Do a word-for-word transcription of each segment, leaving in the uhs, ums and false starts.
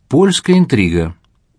Польская интрига.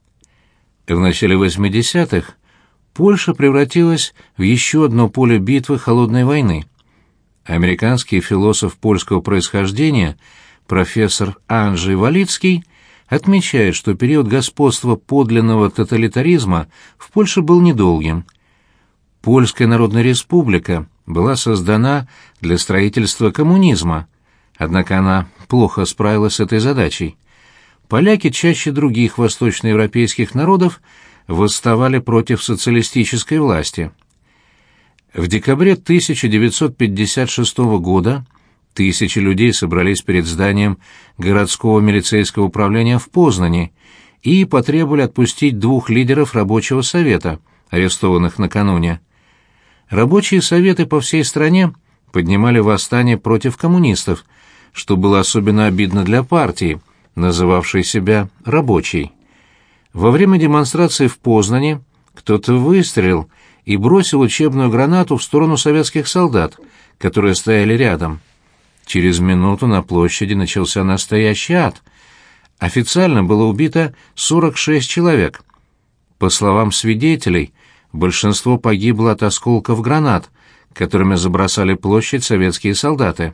В начале восьмидесятых Польша превратилась в еще одно поле битвы холодной войны. Американский философ польского происхождения профессор Анджей Валицкий отмечает, что период господства подлинного тоталитаризма в Польше был недолгим. Польская Народная Республика была создана для строительства коммунизма, однако она плохо справилась с этой задачей. Поляки чаще других восточноевропейских народов восставали против социалистической власти. В декабре тысяча девятьсот пятьдесят шестого года тысячи людей собрались перед зданием городского милицейского управления в Познани и потребовали отпустить двух лидеров рабочего совета, арестованных накануне. Рабочие советы по всей стране поднимали восстание против коммунистов, что было особенно обидно для партии, называвшей себя «рабочей». Во время демонстрации в Познани кто-то выстрелил и бросил учебную гранату в сторону советских солдат, которые стояли рядом. Через минуту на площади начался настоящий ад. Официально было убито сорок шесть человек. По словам свидетелей, большинство погибло от осколков гранат, которыми забросали площадь советские солдаты.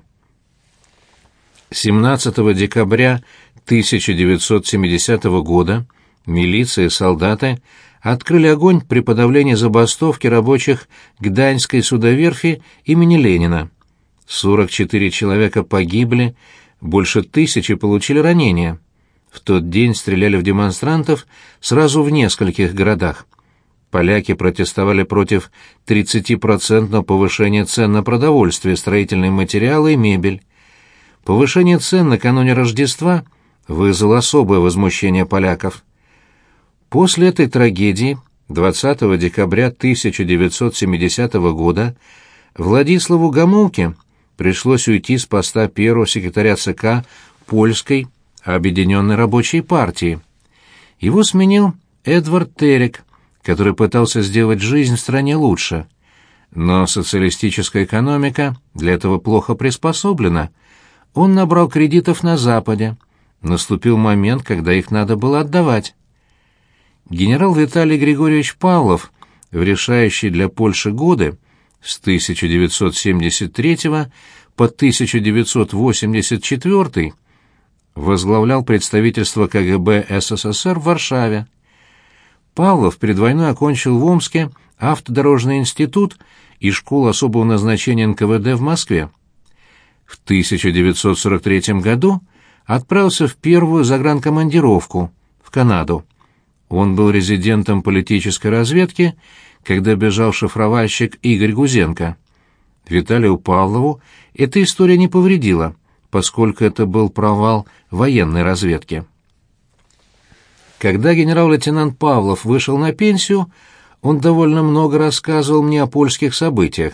семнадцатого декабря тысяча девятьсот семидесятого года милиция и солдаты открыли огонь при подавлении забастовки рабочих Гданьской судоверфи имени Ленина. сорок четыре человека погибли, больше тысячи получили ранения. В тот день стреляли в демонстрантов сразу в нескольких городах. Поляки протестовали против тридцатипроцентного повышения цен на продовольствие, строительные материалы и мебель. Повышение цен накануне Рождества вызвало особое возмущение поляков. После этой трагедии двадцатого декабря тысяча девятьсот семидесятого года Владиславу Гомулке пришлось уйти с поста первого секретаря ЦК Польской Объединенной Рабочей партии. Его сменил Эдвард Терек, который пытался сделать жизнь в стране лучше. Но социалистическая экономика для этого плохо приспособлена. Он набрал кредитов на Западе. Наступил момент, когда их надо было отдавать. Генерал Виталий Григорьевич Павлов в решающие для Польши годы с тысяча девятьсот семьдесят третьего по тысяча девятьсот восемьдесят четвёртый возглавлял представительство КГБ СССР в Варшаве. Павлов перед войной окончил в Омске автодорожный институт и школу особого назначения эн ка вэ дэ в Москве. В тысяча девятьсот сорок третьем году отправился в первую загранкомандировку в Канаду. Он был резидентом политической разведки, когда бежал шифровальщик Игорь Гузенко. Виталию Павлову эта история не повредила, поскольку это был провал военной разведки. Когда генерал-лейтенант Павлов вышел на пенсию, он довольно много рассказывал мне о польских событиях.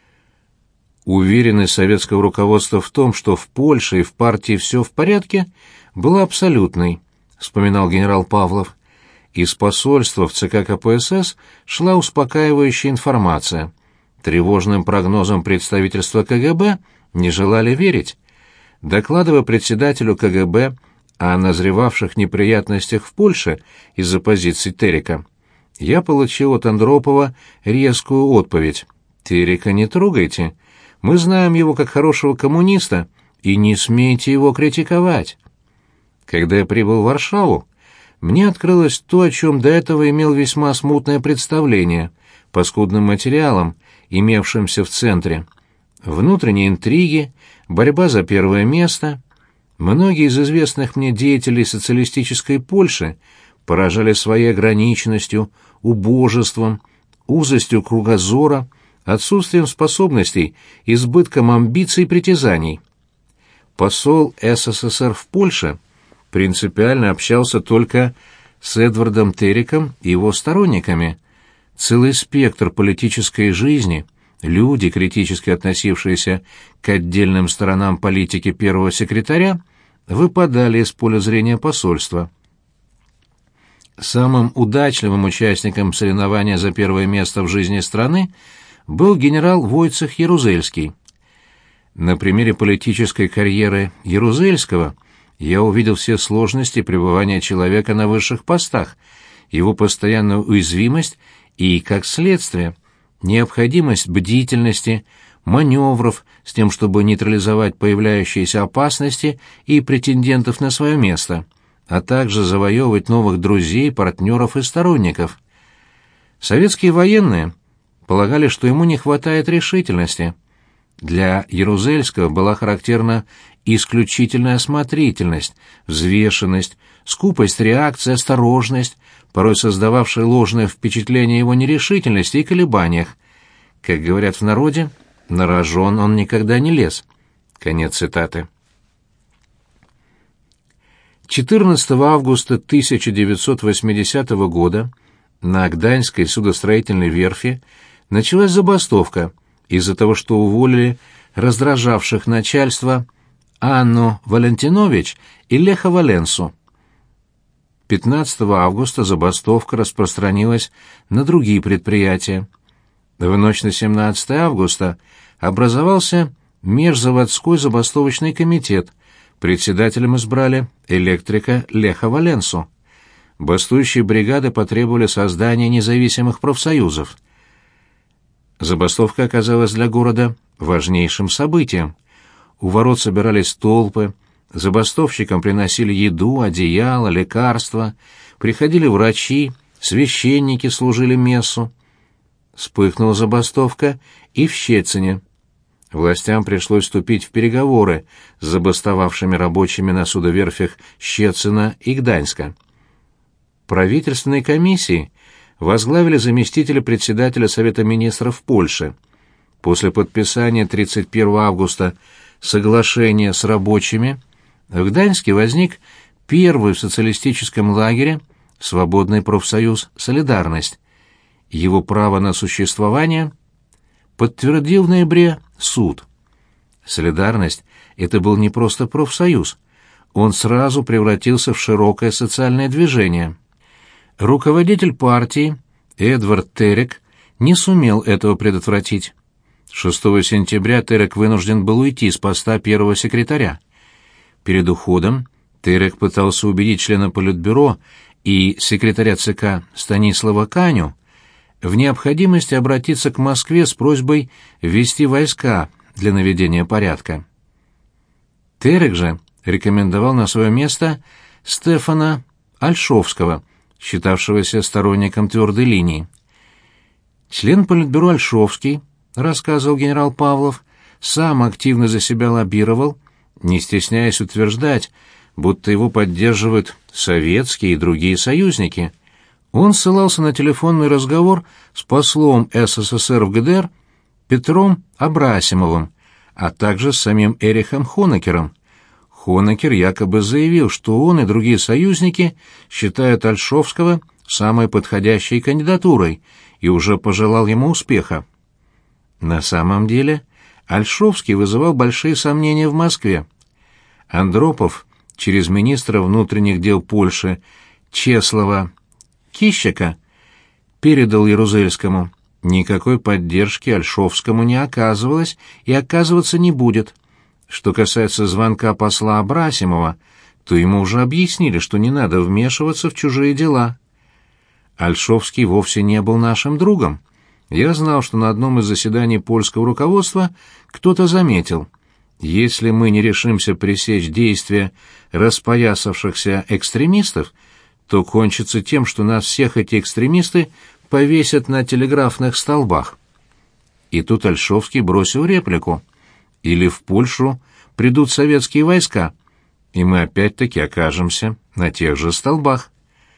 Уверенность советского руководства в том, что в Польше и в партии все в порядке, была абсолютной, вспоминал генерал Павлов. Из посольства в ЦК ка пэ эс эс шла успокаивающая информация. Тревожным прогнозам представительства ка гэ бэ не желали верить. Докладывая председателю ка гэ бэ о назревавших неприятностях в Польше из-за позиций Терека, я получил от Андропова резкую отповедь. «Терека не трогайте. Мы знаем его как хорошего коммуниста, и не смейте его критиковать». Когда я прибыл в Варшаву, мне открылось то, о чем до этого имел весьма смутное представление, по скудным материалам, имевшимся в центре. Внутренние интриги, борьба за первое место. Многие из известных мне деятелей социалистической Польши поражали своей ограниченностью, убожеством, узостью кругозора, отсутствием способностей, избытком амбиций и притязаний. Посол эс эс эс эр в Польше принципиально общался только с Эдвардом Тереком и его сторонниками. Целый спектр политической жизни, люди, критически относившиеся к отдельным сторонам политики первого секретаря, выпадали из поля зрения посольства. Самым удачливым участником соревнования за первое место в жизни страны был генерал Войцех Ярузельский. На примере политической карьеры Ярузельского я увидел все сложности пребывания человека на высших постах, его постоянную уязвимость и, как следствие, необходимость бдительности, маневров с тем, чтобы нейтрализовать появляющиеся опасности и претендентов на свое место, а также завоевывать новых друзей, партнеров и сторонников. Советские военные полагали, что ему не хватает решительности. Для Ярузельского была характерна исключительная осмотрительность, взвешенность, скупость реакции, осторожность, порой создававшая ложное впечатление его нерешительности и колебаниях. Как говорят в народе, на рожон он никогда не лез. Конец цитаты. четырнадцатого августа тысяча девятьсот восьмидесятого года на Гданьской судостроительной верфи началась забастовка из-за того, что уволили раздражавших начальство Анну Валентинович и Леха Валенсу. пятнадцатого августа забастовка распространилась на другие предприятия. В ночь на семнадцатое августа образовался межзаводской забастовочный комитет. Председателем избрали электрика Леха Валенсу. Бастующие бригады потребовали создания независимых профсоюзов. Забастовка оказалась для города важнейшим событием. У ворот собирались толпы, забастовщикам приносили еду, одеяло, лекарства, приходили врачи, священники служили мессу. Вспыхнула забастовка и в Щецине. Властям пришлось вступить в переговоры с забастовавшими рабочими на судоверфях Щецина и Гданьска. Правительственной комиссии возглавили заместителя председателя Совета министров Польши. После подписания тридцать первого августа соглашения с рабочими в Гданьске возник первый в социалистическом лагере свободный профсоюз «Солидарность». Его право на существование подтвердил в ноябре суд. «Солидарность» — это был не просто профсоюз, он сразу превратился в широкое социальное движение. Руководитель партии Эдвард Терек не сумел этого предотвратить. шестого сентября Терек вынужден был уйти с поста первого секретаря. Перед уходом Терек пытался убедить члена Политбюро и секретаря ЦК Станислава Каню в необходимости обратиться к Москве с просьбой ввести войска для наведения порядка. Терек же рекомендовал на свое место Стефана Ольшовского, считавшегося сторонником твердой линии. Член Политбюро Ольшовский, рассказывал генерал Павлов, сам активно за себя лоббировал, не стесняясь утверждать, будто его поддерживают советские и другие союзники. Он ссылался на телефонный разговор с послом СССР в ГДР Петром Абрасимовым, а также с самим Эрихом Хонекером. Хонекер якобы заявил, что он и другие союзники считают Ольшовского самой подходящей кандидатурой и уже пожелал ему успеха. На самом деле Ольшовский вызывал большие сомнения в Москве. Андропов через министра внутренних дел Польши Чеслава Кищака передал Ярузельскому: никакой поддержки Ольшовскому не оказывалось и оказываться не будет. Что касается звонка посла Абрасимова, то ему уже объяснили, что не надо вмешиваться в чужие дела. Ольшовский вовсе не был нашим другом. Я знал, что на одном из заседаний польского руководства кто-то заметил: если мы не решимся пресечь действия распоясавшихся экстремистов, то кончится тем, что нас всех эти экстремисты повесят на телеграфных столбах. И тут Ольшовский бросил реплику: или в Польшу придут советские войска, и мы опять-таки окажемся на тех же столбах.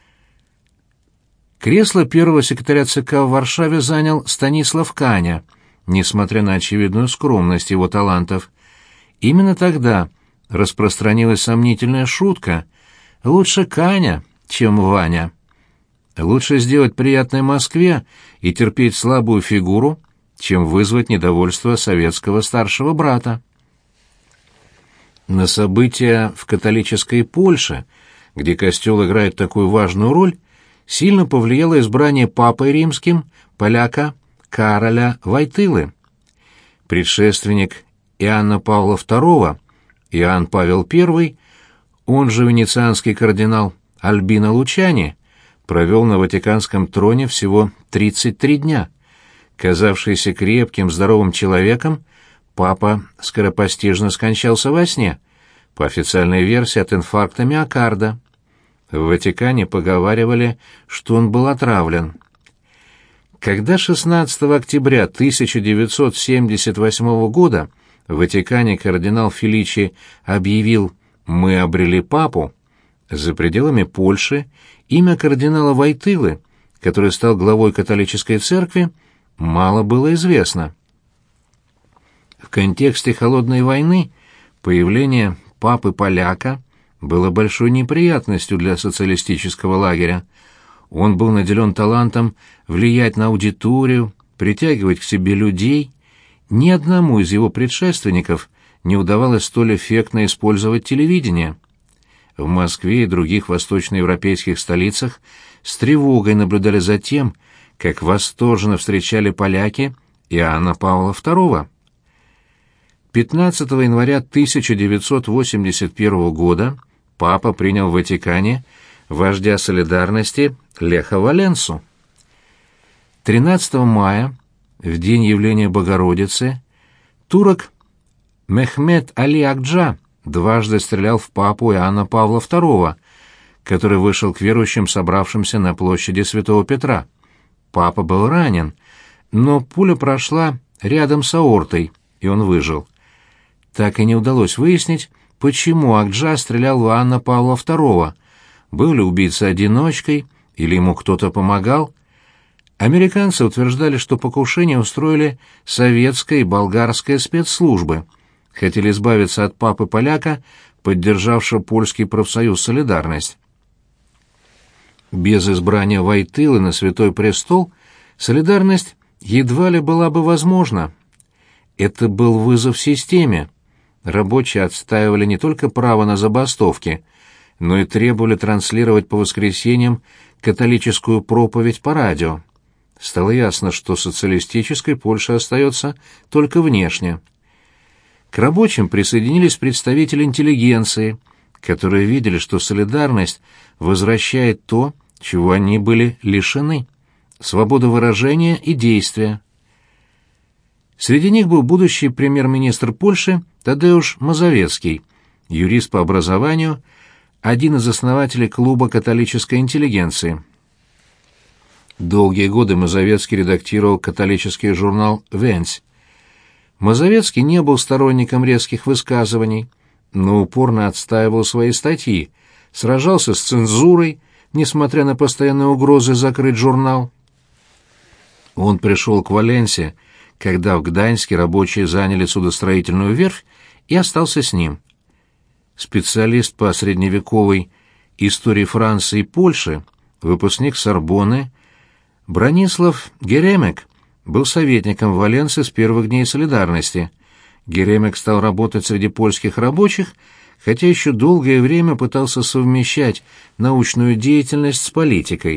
Кресло первого секретаря ЦК в Варшаве занял Станислав Каня, несмотря на очевидную скромность его талантов. Именно тогда распространилась сомнительная шутка: лучше Каня, чем Ваня. Лучше сделать приятное Москве и терпеть слабую фигуру, чем вызвать недовольство советского старшего брата. На события в католической Польше, где костел играет такую важную роль, сильно повлияло избрание папой римским поляка Кароля Войтылы. Предшественник Иоанна Павла второго, Иоанн Павел первый, он же венецианский кардинал Альбино Лучани, провел на Ватиканском троне всего тридцать три дня. Казавшийся крепким, здоровым человеком, папа скоропостижно скончался во сне, по официальной версии от инфаркта миокарда. В Ватикане поговаривали, что он был отравлен. Когда шестнадцатого октября тысяча девятьсот семьдесят восьмого года в Ватикане кардинал Феличи объявил «Мы обрели папу», за пределами Польши имя кардинала Войтылы, который стал главой католической церкви, мало было известно. В контексте холодной войны появление папы-поляка было большой неприятностью для социалистического лагеря. Он был наделен талантом влиять на аудиторию, притягивать к себе людей. Ни одному из его предшественников не удавалось столь эффектно использовать телевидение. В Москве и других восточноевропейских столицах с тревогой наблюдали за тем, как восторженно встречали поляки Иоанна Павла второго. пятнадцатого января тысяча девятьсот восемьдесят первого года папа принял в Ватикане вождя солидарности Леха Валенсу. тринадцатого мая, в день явления Богородицы, турок Мехмед Али Акджа дважды стрелял в папу Иоанна Павла второго, который вышел к верующим, собравшимся на площади Святого Петра. Папа был ранен, но пуля прошла рядом с аортой, и он выжил. Так и не удалось выяснить, почему Акджа стрелял в Иоанна Павла второго, был ли убийца одиночкой или ему кто-то помогал. Американцы утверждали, что покушение устроили советская и болгарская спецслужбы, хотели избавиться от папы-поляка, поддержавшего польский профсоюз «Солидарность». Без избрания Войтылы на Святой Престол солидарность едва ли была бы возможна. Это был вызов системе. Рабочие отстаивали не только право на забастовки, но и требовали транслировать по воскресеньям католическую проповедь по радио. Стало ясно, что социалистической Польша остается только внешне. К рабочим присоединились представители интеллигенции, которые видели, что солидарность возвращает то, чего они были лишены — свободу выражения и действия. Среди них был будущий премьер-министр Польши Тадеуш Мазовецкий, юрист по образованию, один из основателей клуба католической интеллигенции. Долгие годы Мазовецкий редактировал католический журнал «Венсь». Мазовецкий не был сторонником резких высказываний, но упорно отстаивал свои статьи, сражался с цензурой, несмотря на постоянные угрозы закрыть журнал. Он пришел к Валенсе, когда в Гданьске рабочие заняли судостроительную верфь, и остался с ним. Специалист по средневековой истории Франции и Польши, выпускник Сорбонны, Бронислав Геремек был советником в Валенсе с первых дней солидарности. Геремек стал работать среди польских рабочих, хотя еще долгое время пытался совмещать научную деятельность с политикой.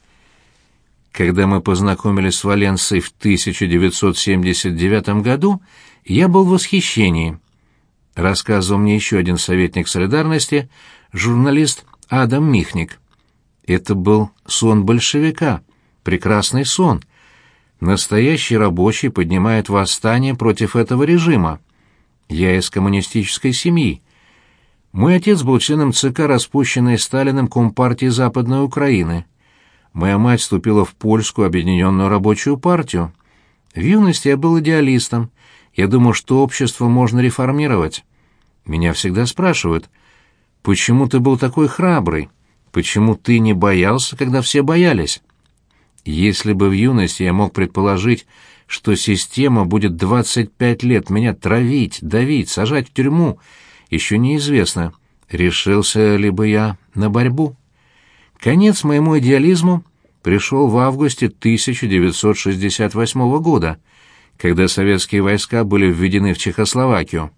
Когда мы познакомились с Валенсой в тысяча девятьсот семьдесят девятом году, я был в восхищении. Рассказывал мне еще один советник солидарности, журналист Адам Михник. Это был сон большевика, прекрасный сон. Настоящий рабочий поднимает восстание против этого режима. Я из коммунистической семьи. Мой отец был членом ЦК, распущенной Сталиным Компартии Западной Украины. Моя мать вступила в Польскую объединенную рабочую партию. В юности я был идеалистом. Я думал, что общество можно реформировать. Меня всегда спрашивают, почему ты был такой храбрый? Почему ты не боялся, когда все боялись? Если бы в юности я мог предположить, что система будет двадцать пять лет меня травить, давить, сажать в тюрьму, еще неизвестно, решился ли бы я на борьбу. Конец моему идеализму пришел в августе тысяча девятьсот шестьдесят восьмого года, когда советские войска были введены в Чехословакию.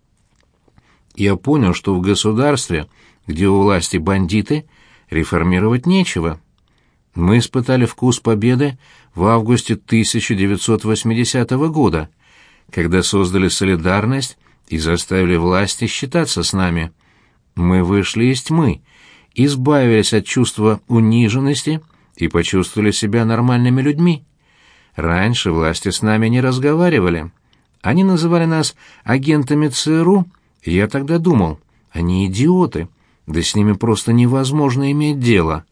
Я понял, что в государстве, где у власти бандиты, реформировать нечего. Мы испытали вкус победы в августе тысяча девятьсот восьмидесятого года, когда создали солидарность и заставили власти считаться с нами. Мы вышли из тьмы, избавились от чувства униженности и почувствовали себя нормальными людьми. Раньше власти с нами не разговаривали. Они называли нас агентами ЦРУ, и я тогда думал, они идиоты, да с ними просто невозможно иметь дело.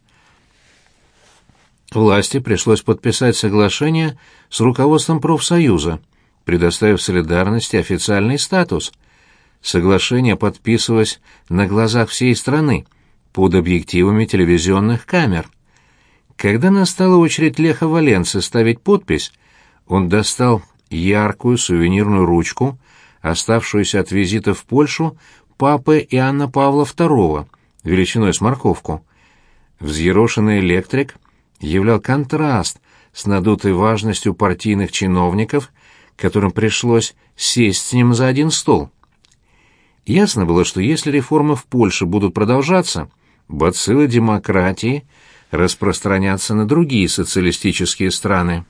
Власти пришлось подписать соглашение с руководством профсоюза, предоставив солидарности официальный статус. Соглашение подписывалось на глазах всей страны, под объективами телевизионных камер. Когда настала очередь Леха Валенцы ставить подпись, он достал яркую сувенирную ручку, оставшуюся от визита в Польшу папы Иоанна Павла второго, величиной с морковку. Взъерошенный электрик являл контраст с надутой важностью партийных чиновников, которым пришлось сесть с ним за один стол. Ясно было, что если реформы в Польше будут продолжаться, бациллы демократии распространятся на другие социалистические страны.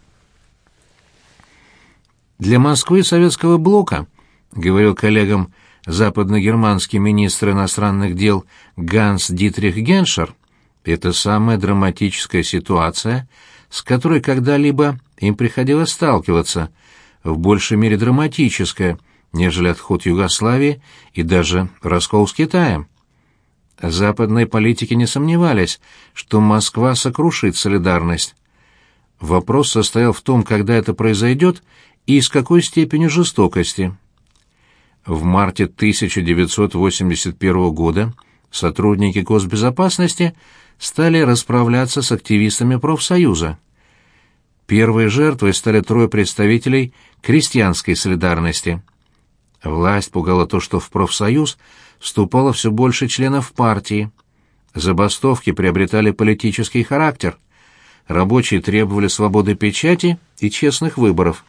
Для Москвы и Советского блока, говорил коллегам западногерманский министр иностранных дел Ганс Дитрих Геншер, это самая драматическая ситуация, с которой когда-либо им приходилось сталкиваться, в большей мере драматическая, нежели отход Югославии и даже раскол с Китаем. Западные политики не сомневались, что Москва сокрушит солидарность. Вопрос состоял в том, когда это произойдет и с какой степенью жестокости. В марте тысяча девятьсот восемьдесят первого года сотрудники госбезопасности стали расправляться с активистами профсоюза. Первой жертвой стали трое представителей крестьянской солидарности. Власть пугала то, что в профсоюз вступало все больше членов партии. Забастовки приобретали политический характер. Рабочие требовали свободы печати и честных выборов.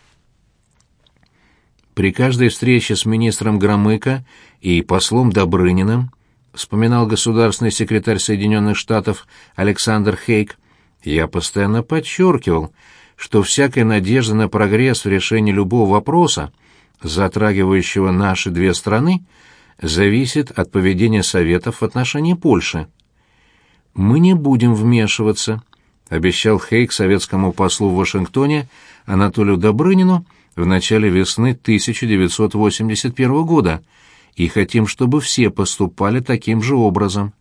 При каждой встрече с министром Громыко и послом Добрыниным, вспоминал государственный секретарь Соединенных Штатов Александр Хейк, я постоянно подчеркивал, что всякая надежда на прогресс в решении любого вопроса, затрагивающего наши две страны, зависит от поведения Советов в отношении Польши. «Мы не будем вмешиваться», — обещал Хейк советскому послу в Вашингтоне Анатолию Добрынину в начале весны тысяча девятьсот восемьдесят первого года, и хотим, чтобы все поступали таким же образом.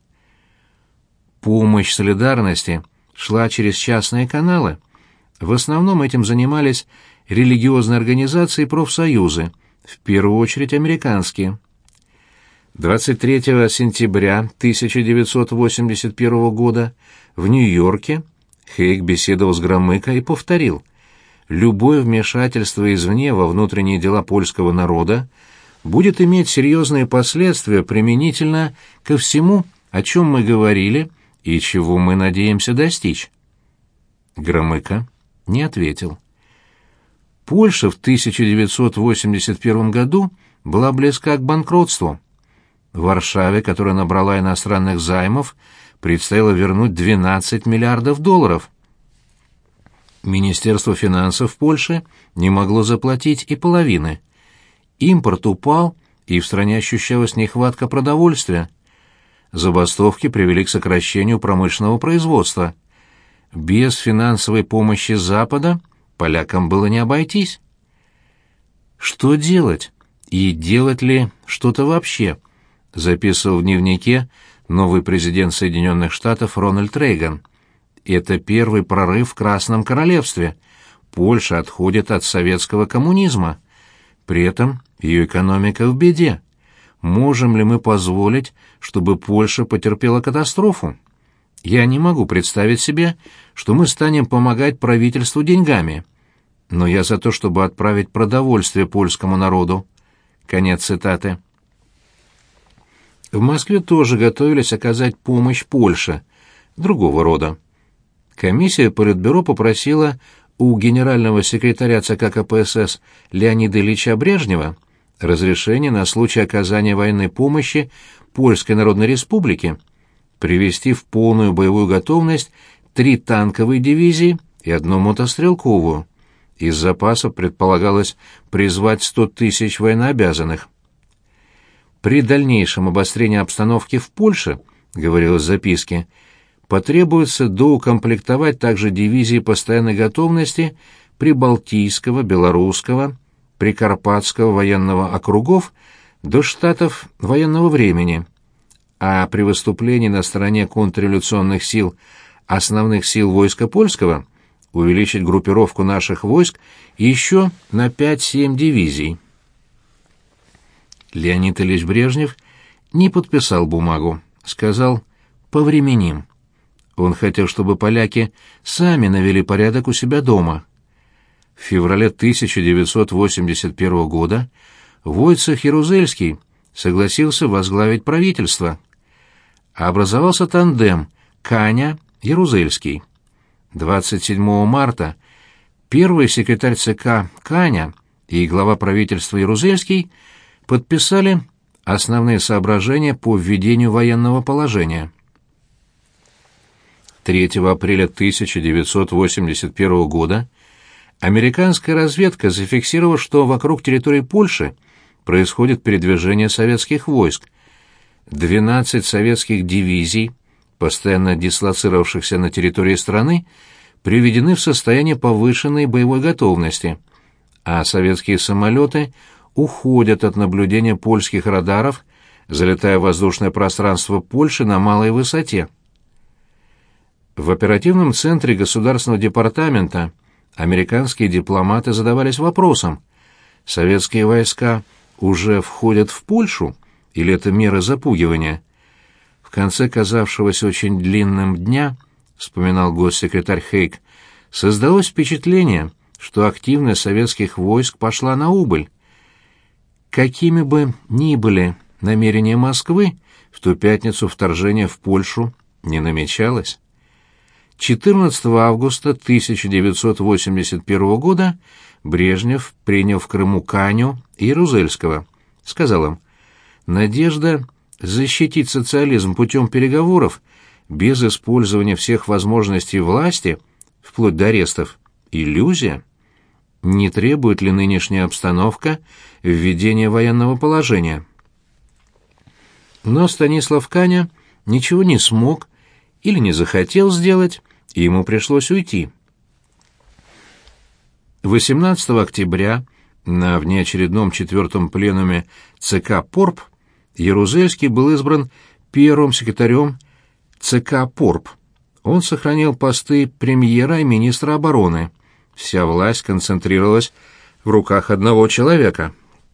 Помощь солидарности шла через частные каналы. В основном этим занимались религиозные организации и профсоюзы, в первую очередь американские. двадцать третьего сентября тысяча девятьсот восемьдесят первого года в Нью-Йорке Хейк беседовал с Громыко и повторил: «Любое вмешательство извне во внутренние дела польского народа будет иметь серьезные последствия применительно ко всему, о чем мы говорили и чего мы надеемся достичь». Громыко не ответил. Польша в тысяча девятьсот восемьдесят первом году была близка к банкротству. Варшаве, которая набрала иностранных займов, предстояло вернуть двенадцать миллиардов долларов. Министерство финансов Польши не могло заплатить и половины. Импорт упал, и в стране ощущалась нехватка продовольствия. Забастовки привели к сокращению промышленного производства. Без финансовой помощи Запада полякам было не обойтись. Что делать? И делать ли что-то вообще? Записывал в дневнике новый президент Соединенных Штатов Рональд Рейган. Это первый прорыв в Красном Королевстве. Польша отходит от советского коммунизма. При этом ее экономика в беде. Можем ли мы позволить, чтобы Польша потерпела катастрофу? Я не могу представить себе, что мы станем помогать правительству деньгами. Но я за то, чтобы отправить продовольствие польскому народу. Конец цитаты. В Москве тоже готовились оказать помощь Польше, другого рода. Комиссия Политбюро попросила у генерального секретаря ЦК КПСС Леонида Ильича Брежнева разрешение на случай оказания военной помощи Польской Народной Республике привести в полную боевую готовность три танковые дивизии и одну мотострелковую. Из запаса предполагалось призвать сто тысяч военнообязанных. При дальнейшем обострении обстановки в Польше, говорилось в записке, потребуется доукомплектовать также дивизии постоянной готовности Прибалтийского, Белорусского, Прикарпатского военного округов до штатов военного времени, а при выступлении на стороне контрреволюционных сил основных сил войска польского увеличить группировку наших войск еще на пять-семь дивизий. Леонид Ильич Брежнев не подписал бумагу, сказал «повременим». Он хотел, чтобы поляки сами навели порядок у себя дома. В феврале тысяча девятьсот восемьдесят первого года Войцех Ярузельский согласился возглавить правительство. Образовался тандем Каня-Ярузельский. двадцать седьмого марта первый секретарь ЦК Каня и глава правительства Ярузельский подписали основные соображения по введению военного положения. третьего апреля тысяча девятьсот восемьдесят первого года американская разведка зафиксировала, что вокруг территории Польши происходит передвижение советских войск. двенадцать советских дивизий, постоянно дислоцировавшихся на территории страны, приведены в состояние повышенной боевой готовности, а советские самолеты уходят от наблюдения польских радаров, залетая в воздушное пространство Польши на малой высоте. В оперативном центре Государственного департамента американские дипломаты задавались вопросом: советские войска уже входят в Польшу или это меры запугивания? В конце казавшегося очень длинным дня, вспоминал госсекретарь Хейк, создалось впечатление, что активность советских войск пошла на убыль. Какими бы ни были намерения Москвы, в ту пятницу вторжение в Польшу не намечалось. четырнадцатого августа тысяча девятьсот восемьдесят первого года Брежнев принял в Крыму Каню и Ярузельского. Сказал им: «Надежда защитить социализм путем переговоров без использования всех возможностей власти, вплоть до арестов, иллюзия. Не требует ли нынешняя обстановка введения военного положения?» Но Станислав Каня ничего не смог или не захотел сделать, и ему пришлось уйти. восемнадцатого октября на внеочередном четвертом пленуме ЦК Порп Ярузельский был избран первым секретарем ЦК Порп. Он сохранил посты премьера и министра обороны. Вся власть концентрировалась в руках одного человека.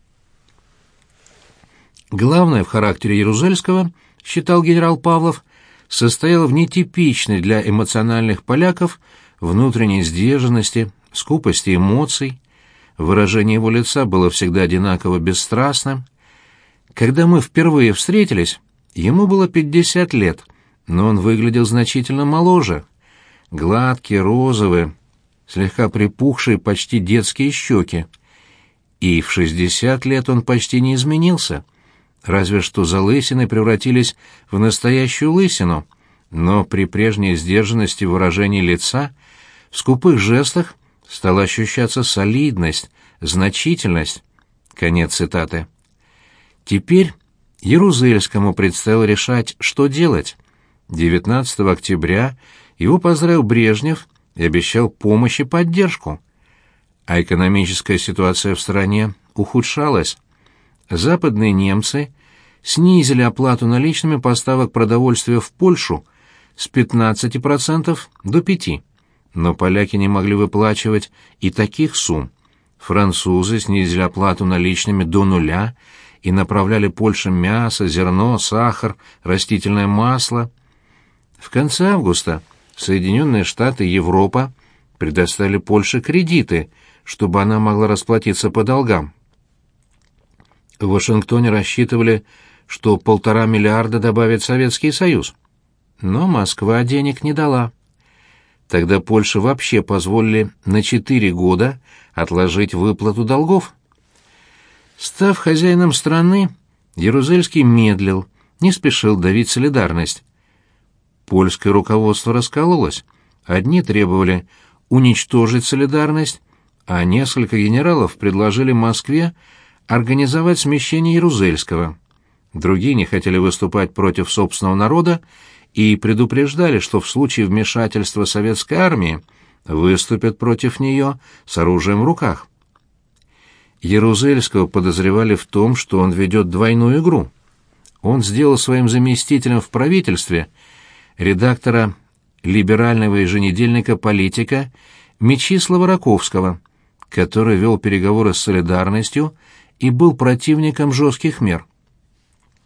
Главное в характере Ярузельского, считал генерал Павлов, состояло в нетипичной для эмоциональных поляков внутренней сдержанности, скупости эмоций. Выражение его лица было всегда одинаково бесстрастным. Когда мы впервые встретились, ему было пятьдесят лет, но он выглядел значительно моложе. Гладкие, розовые, слегка припухшие, почти детские щеки. И в шестьдесят лет он почти не изменился. Разве что залысины превратились в настоящую лысину, но при прежней сдержанности выражений лица, в скупых жестах стала ощущаться солидность, значительность. Конец цитаты. Теперь Ярузельскому предстояло решать, что делать. девятнадцатого октября его поздравил Брежнев и обещал помощь и поддержку. А экономическая ситуация в стране ухудшалась. Западные немцы снизили оплату наличными поставок продовольствия в Польшу с пятнадцати процентов до пяти процентов. Но поляки не могли выплачивать и таких сумм. Французы снизили оплату наличными до нуля и направляли Польше мясо, зерно, сахар, растительное масло. В конце августа Соединенные Штаты и Европа предоставили Польше кредиты, чтобы она могла расплатиться по долгам. В Вашингтоне рассчитывали, что полтора миллиарда добавит Советский Союз. Но Москва денег не дала. Тогда Польше вообще позволили на четыре года отложить выплату долгов. Став хозяином страны, Ярузельский медлил, не спешил давить солидарность. Польское руководство раскололось. Одни требовали уничтожить солидарность, а несколько генералов предложили Москве организовать смещение Ярузельского. Другие не хотели выступать против собственного народа и предупреждали, что в случае вмешательства советской армии выступят против нее с оружием в руках. Ярузельского подозревали в том, что он ведет двойную игру. Он сделал своим заместителем в правительстве редактора либерального еженедельника «Политика» Мечислава Раковского, который вел переговоры с «Солидарностью» и был противником жестких мер.